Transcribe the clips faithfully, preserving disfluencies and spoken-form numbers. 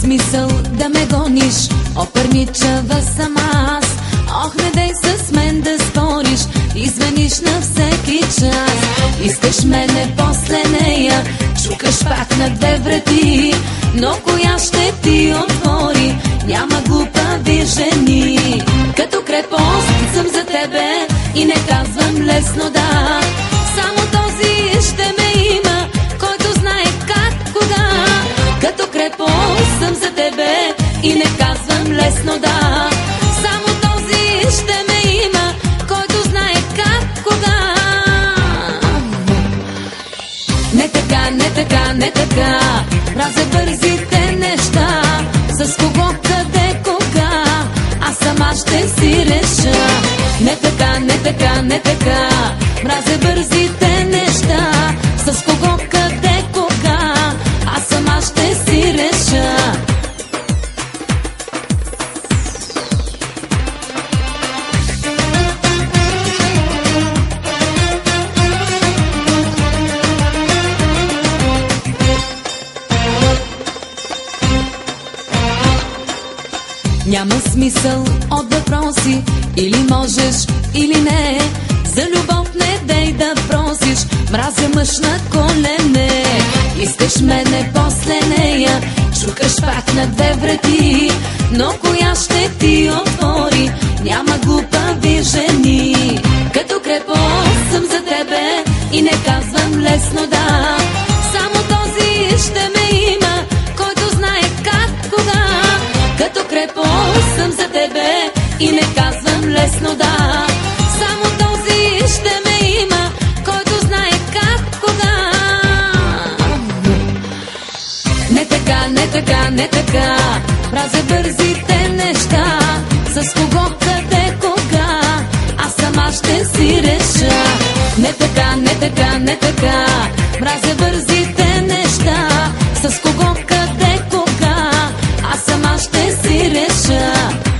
смисъл да ме гониш, опърничава съм аз. Ох, не дей с мен да спориш, извиниш на всеки час. Искаш мене после нея, чукаш пак на две врати, но коя ще ти отвори? Няма глупави жени. Като крепост съм за тебе и не казвам лесно да. Само този ще ме има, който знае как, кога. Като крепост съм за тебе и не казвам лесно да. Само този ще ме има, който знае как, кога. Не така, не така, не така, мразя бързите неща. С кого, къде, кога, аз сама ще си реша. Не така, не така, не така, мразя бързите неща. С кого, къде, кога, аз сама ще си реша. Няма смисъл от въпроси, или можеш, или не. За любов не дей да просиш, мразя мъж на колене. Искаш мене после нея, чукаш пак на две врати, но коя ще ти отвори? Няма глупави жени. Като крепост съм за тебе и не казвам лесно да. Само този ще ме има, който знае как, кога. Като крепост съм за тебе и не казвам лесно да. Само този ще ме има, който знае как, кога. Не така, не така, не така, мразя бързите неща. С кого, къде, кога, аз сама ще си реша. Не така, не така, не така, мразя бързите неща. С кого, къде, кога, аз сама ще си реша.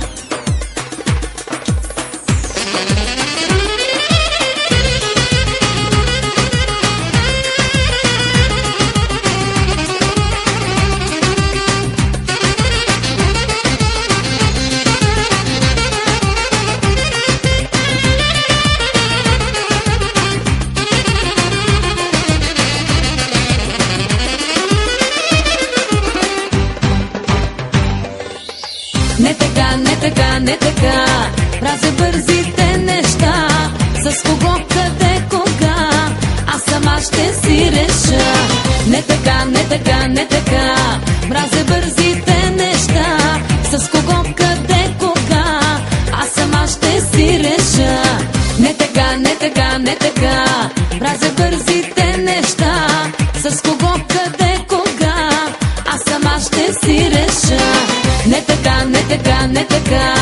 Не така, не така, не така, мразя бързите неща. С кого, къде, кога, аз сама ще си реша. Не така, не така, не така, мразя бързите неща. С кого, къде, кога, аз сама ще си реша. Не така, не така, не така, мразя бързите неща. С кого, къде, кога, аз сама ще си реша. Не така, не така, не така,